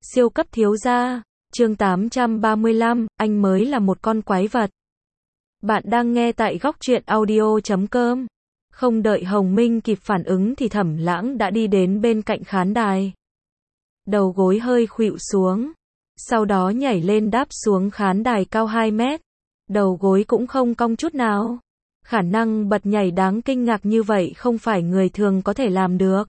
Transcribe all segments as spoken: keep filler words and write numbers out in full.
Siêu cấp thiếu gia, chương tám trăm ba mươi lăm, anh mới là một con quái vật. Bạn đang nghe tại góc truyện audio chấm com. Không đợi Hồng Minh kịp phản ứng thì Thẩm Lãng đã đi đến bên cạnh khán đài. Đầu gối hơi khuỵu xuống, sau đó nhảy lên đáp xuống khán đài cao hai mét. Đầu gối cũng không cong chút nào. Khả năng bật nhảy đáng kinh ngạc như vậy không phải người thường có thể làm được.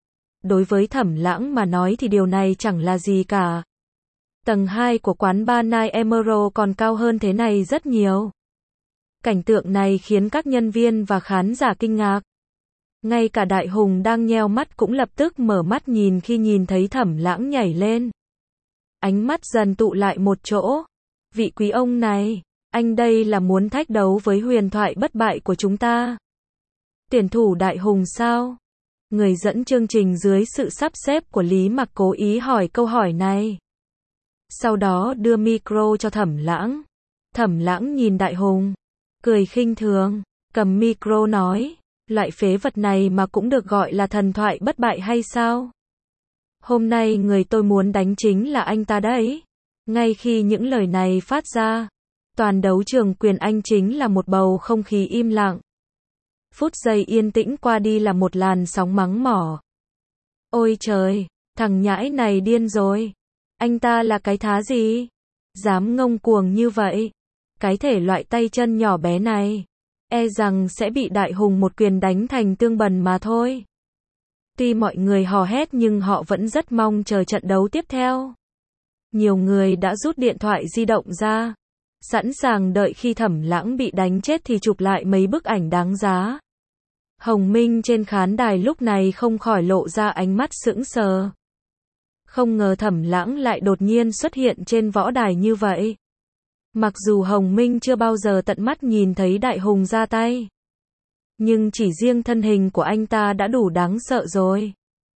Đối với Thẩm Lãng mà nói thì điều này chẳng là gì cả. Tầng hai của quán bar Night Emerald còn cao hơn thế này rất nhiều. Cảnh tượng này khiến các nhân viên và khán giả kinh ngạc. Ngay cả Đại Hùng đang nheo mắt cũng lập tức mở mắt nhìn khi nhìn thấy Thẩm Lãng nhảy lên. Ánh mắt dần tụ lại một chỗ. Vị quý ông này, anh đây là muốn thách đấu với huyền thoại bất bại của chúng ta. Tuyển thủ Đại Hùng sao? Người dẫn chương trình dưới sự sắp xếp của Lý Mặc cố ý hỏi câu hỏi này. Sau đó đưa micro cho Thẩm Lãng. Thẩm Lãng nhìn Đại Hùng, cười khinh thường, cầm micro nói, loại phế vật này mà cũng được gọi là thần thoại bất bại hay sao? Hôm nay người tôi muốn đánh chính là anh ta đấy. Ngay khi những lời này phát ra, toàn đấu trường Quyền Anh chính là một bầu không khí im lặng. Phút giây yên tĩnh qua đi là một làn sóng mắng mỏ. Ôi trời, thằng nhãi này điên rồi. Anh ta là cái thá gì? Dám ngông cuồng như vậy. Cái thể loại tay chân nhỏ bé này, e rằng sẽ bị Đại Hùng một quyền đánh thành tương bần mà thôi. Tuy mọi người hò hét nhưng họ vẫn rất mong chờ trận đấu tiếp theo. Nhiều người đã rút điện thoại di động ra, sẵn sàng đợi khi Thẩm Lãng bị đánh chết thì chụp lại mấy bức ảnh đáng giá. Hồng Minh trên khán đài lúc này không khỏi lộ ra ánh mắt sững sờ. Không ngờ Thẩm Lãng lại đột nhiên xuất hiện trên võ đài như vậy. Mặc dù Hồng Minh chưa bao giờ tận mắt nhìn thấy Đại Hùng ra tay, nhưng chỉ riêng thân hình của anh ta đã đủ đáng sợ rồi.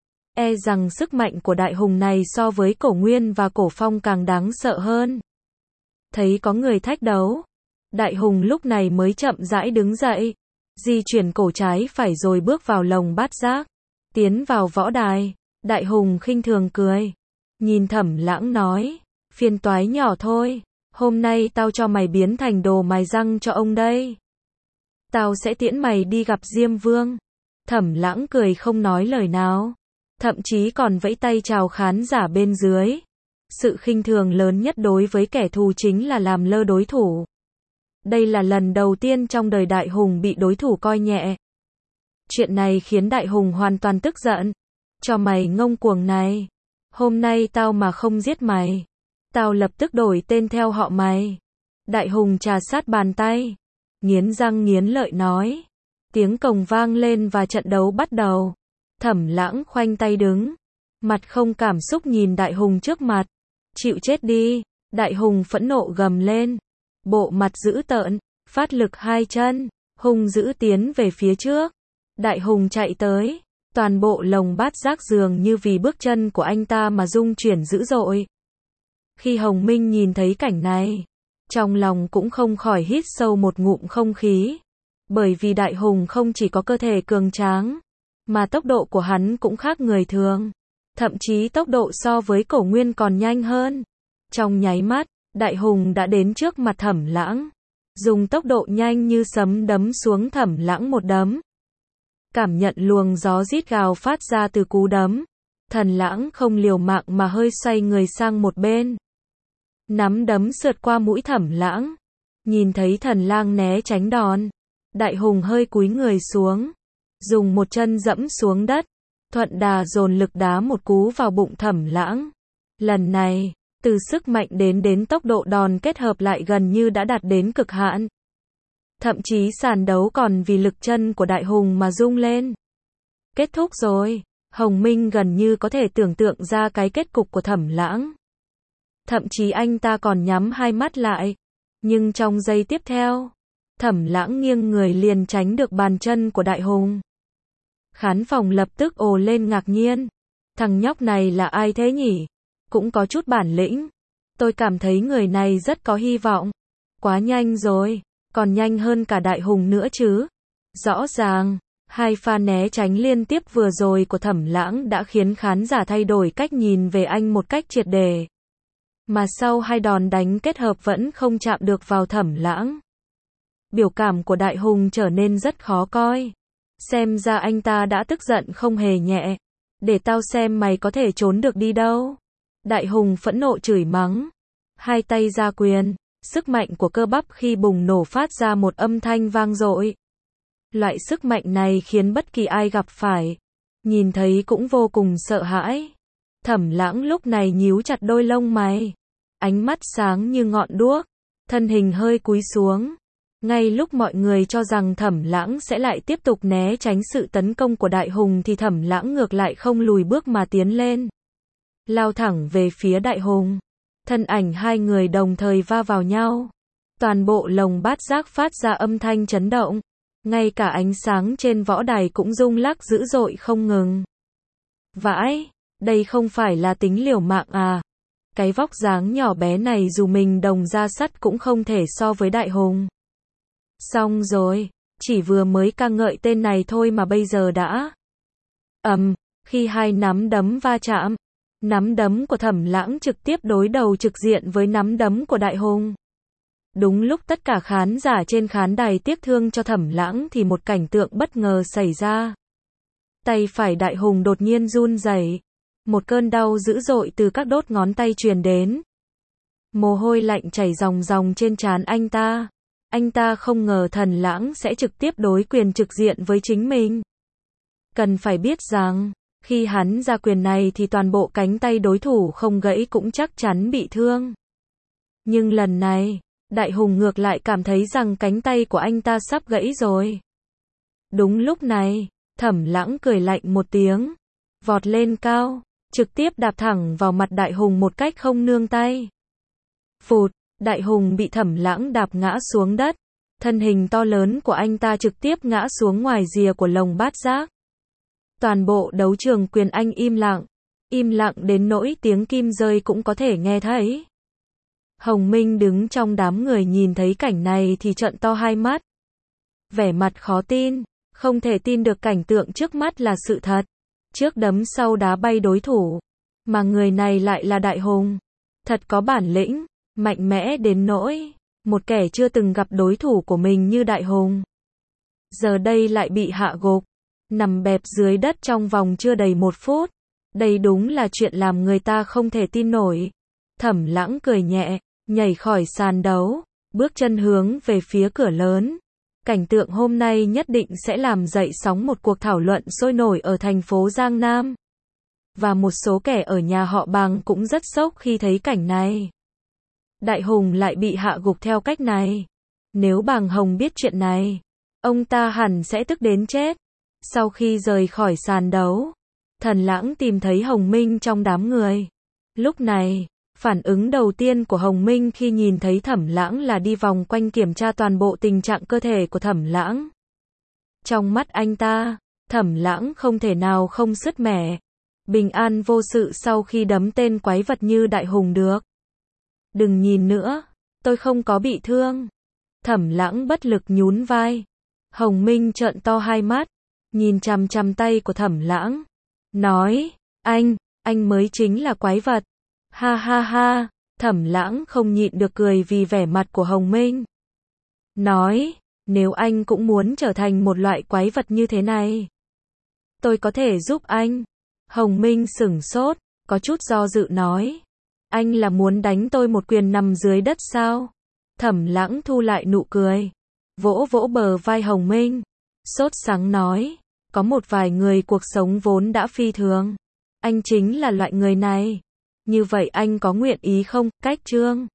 E rằng sức mạnh của Đại Hùng này so với Cổ Nguyên và Cổ Phong càng đáng sợ hơn. Thấy có người thách đấu, Đại Hùng lúc này mới chậm rãi đứng dậy, di chuyển cổ trái phải rồi bước vào lồng bát giác, tiến vào võ đài. Đại Hùng khinh thường cười, nhìn Thẩm Lãng nói, phiền toái nhỏ thôi, hôm nay tao cho mày biến thành đồ mài răng cho ông đây. Tao sẽ tiễn mày đi gặp Diêm Vương. Thẩm Lãng cười không nói lời nào, thậm chí còn vẫy tay chào khán giả bên dưới. Sự khinh thường lớn nhất đối với kẻ thù chính là làm lơ đối thủ. Đây là lần đầu tiên trong đời Đại Hùng bị đối thủ coi nhẹ. Chuyện này khiến Đại Hùng hoàn toàn tức giận. Cho mày ngông cuồng này, hôm nay tao mà không giết mày, tao lập tức đổi tên theo họ mày. Đại Hùng trà sát bàn tay, nghiến răng nghiến lợi nói. Tiếng cồng vang lên và trận đấu bắt đầu. Thẩm Lãng khoanh tay đứng, mặt không cảm xúc nhìn Đại Hùng trước mặt. Chịu chết đi. Đại Hùng phẫn nộ gầm lên, bộ mặt dữ tợn, phát lực hai chân, hung dữ tiến về phía trước. Đại Hùng chạy tới, toàn bộ lồng bát giác dường như vì bước chân của anh ta mà rung chuyển dữ dội. Khi Hồng Minh nhìn thấy cảnh này, trong lòng cũng không khỏi hít sâu một ngụm không khí. Bởi vì Đại Hùng không chỉ có cơ thể cường tráng, mà tốc độ của hắn cũng khác người thường. Thậm chí tốc độ so với Cổ Nguyên còn nhanh hơn. Trong nháy mắt, Đại Hùng đã đến trước mặt Thẩm Lãng, dùng tốc độ nhanh như sấm đấm xuống Thẩm Lãng một đấm. Cảm nhận luồng gió rít gào phát ra từ cú đấm, Thần Lãng không liều mạng mà hơi xoay người sang một bên. Nắm đấm sượt qua mũi Thẩm Lãng. Nhìn thấy Thần Lang né tránh đòn, Đại Hùng hơi cúi người xuống, dùng một chân dẫm xuống đất, thuận đà dồn lực đá một cú vào bụng Thẩm Lãng. Lần này, từ sức mạnh đến đến tốc độ đòn kết hợp lại gần như đã đạt đến cực hạn. Thậm chí sàn đấu còn vì lực chân của Đại Hùng mà rung lên. Kết thúc rồi. Hồng Minh gần như có thể tưởng tượng ra cái kết cục của Thẩm Lãng. Thậm chí anh ta còn nhắm hai mắt lại. Nhưng trong giây tiếp theo, Thẩm Lãng nghiêng người liền tránh được bàn chân của Đại Hùng. Khán phòng lập tức ồ lên ngạc nhiên. Thằng nhóc này là ai thế nhỉ? Cũng có chút bản lĩnh. Tôi cảm thấy người này rất có hy vọng. Quá nhanh rồi. Còn nhanh hơn cả Đại Hùng nữa chứ. Rõ ràng, Hai pha né tránh liên tiếp vừa rồi của Thẩm Lãng đã khiến khán giả thay đổi cách nhìn về anh một cách triệt để. Mà sau hai đòn đánh kết hợp vẫn không chạm được vào Thẩm Lãng. Biểu cảm của Đại Hùng trở nên rất khó coi. Xem ra anh ta đã tức giận không hề nhẹ. Để tao xem mày có thể trốn được đi đâu. Đại Hùng phẫn nộ chửi mắng. Hai tay ra quyền. Sức mạnh của cơ bắp khi bùng nổ phát ra một âm thanh vang dội. Loại sức mạnh này khiến bất kỳ ai gặp phải, nhìn thấy cũng vô cùng sợ hãi. Thẩm Lãng lúc này nhíu chặt đôi lông mày. Ánh mắt sáng như ngọn đuốc. Thân hình hơi cúi xuống. Ngay lúc mọi người cho rằng Thẩm Lãng sẽ lại tiếp tục né tránh sự tấn công của Đại Hùng thì Thẩm Lãng ngược lại không lùi bước mà tiến lên. Lao thẳng về phía Đại Hùng. Thân ảnh hai người đồng thời va vào nhau. Toàn bộ lồng bát giác phát ra âm thanh chấn động. Ngay cả ánh sáng trên võ đài cũng rung lắc dữ dội không ngừng. Vãi, đây không phải là tính liều mạng à? Cái vóc dáng nhỏ bé này dù mình đồng ra sắt cũng không thể so với Đại Hùng. Xong rồi, chỉ vừa mới ca ngợi tên này thôi mà bây giờ đã. Ầm, um, khi hai nắm đấm va chạm, nắm đấm của Thẩm Lãng trực tiếp đối đầu trực diện với nắm đấm của Đại Hùng. Đúng lúc tất cả khán giả trên khán đài tiếc thương cho Thẩm Lãng thì một cảnh tượng bất ngờ xảy ra. Tay phải Đại Hùng đột nhiên run rẩy, một cơn đau dữ dội từ các đốt ngón tay truyền đến. Mồ hôi lạnh chảy ròng ròng trên trán anh ta. Anh ta không ngờ Thẩm Lãng sẽ trực tiếp đối quyền trực diện với chính mình. Cần phải biết rằng, khi hắn ra quyền này thì toàn bộ cánh tay đối thủ không gãy cũng chắc chắn bị thương. Nhưng lần này, Đại Hùng ngược lại cảm thấy rằng cánh tay của anh ta sắp gãy rồi. Đúng lúc này, Thẩm Lãng cười lạnh một tiếng, vọt lên cao, trực tiếp đạp thẳng vào mặt Đại Hùng một cách không nương tay. Phụt, Đại Hùng bị Thẩm Lãng đạp ngã xuống đất, thân hình to lớn của anh ta trực tiếp ngã xuống ngoài rìa của lồng bát giác. Toàn bộ đấu trường quyền Anh im lặng, im lặng đến nỗi tiếng kim rơi cũng có thể nghe thấy. Hồng Minh đứng trong đám người nhìn thấy cảnh này thì trợn to hai mắt. Vẻ mặt khó tin, không thể tin được cảnh tượng trước mắt là sự thật. Trước đấm sau đá bay đối thủ, mà người này lại là Đại Hùng. Thật có bản lĩnh, mạnh mẽ đến nỗi, một kẻ chưa từng gặp đối thủ của mình như Đại Hùng. Giờ đây lại bị hạ gục, nằm bẹp dưới đất trong vòng chưa đầy một phút. Đây đúng là chuyện làm người ta không thể tin nổi. Thẩm Lãng cười nhẹ, nhảy khỏi sàn đấu, bước chân hướng về phía cửa lớn. Cảnh tượng hôm nay nhất định sẽ làm dậy sóng một cuộc thảo luận sôi nổi ở thành phố Giang Nam. Và một số kẻ ở nhà họ Bàng cũng rất sốc khi thấy cảnh này. Đại Hùng lại bị hạ gục theo cách này. Nếu Bàng Hồng biết chuyện này, ông ta hẳn sẽ tức đến chết. Sau khi rời khỏi sàn đấu, Thẩm Lãng tìm thấy Hồng Minh trong đám người. Lúc này, phản ứng đầu tiên của Hồng Minh khi nhìn thấy Thẩm Lãng là đi vòng quanh kiểm tra toàn bộ tình trạng cơ thể của Thẩm Lãng. Trong mắt anh ta, Thẩm Lãng không thể nào không sứt mẻ, bình an vô sự sau khi đấm tên quái vật như Đại Hùng được. Đừng nhìn nữa, tôi không có bị thương. Thẩm Lãng bất lực nhún vai. Hồng Minh trợn to hai mắt, nhìn chằm chằm tay của Thẩm Lãng, nói, anh, anh mới chính là quái vật. Ha ha ha, Thẩm Lãng không nhịn được cười vì vẻ mặt của Hồng Minh. Nói, nếu anh cũng muốn trở thành một loại quái vật như thế này, tôi có thể giúp anh. Hồng Minh sửng sốt, có chút do dự nói, anh là muốn đánh tôi một quyền nằm dưới đất sao? Thẩm Lãng thu lại nụ cười, vỗ vỗ bờ vai Hồng Minh, sốt sắng nói, có một vài người cuộc sống vốn đã phi thường. Anh chính là loại người này. Như vậy anh có nguyện ý không? Cách Trương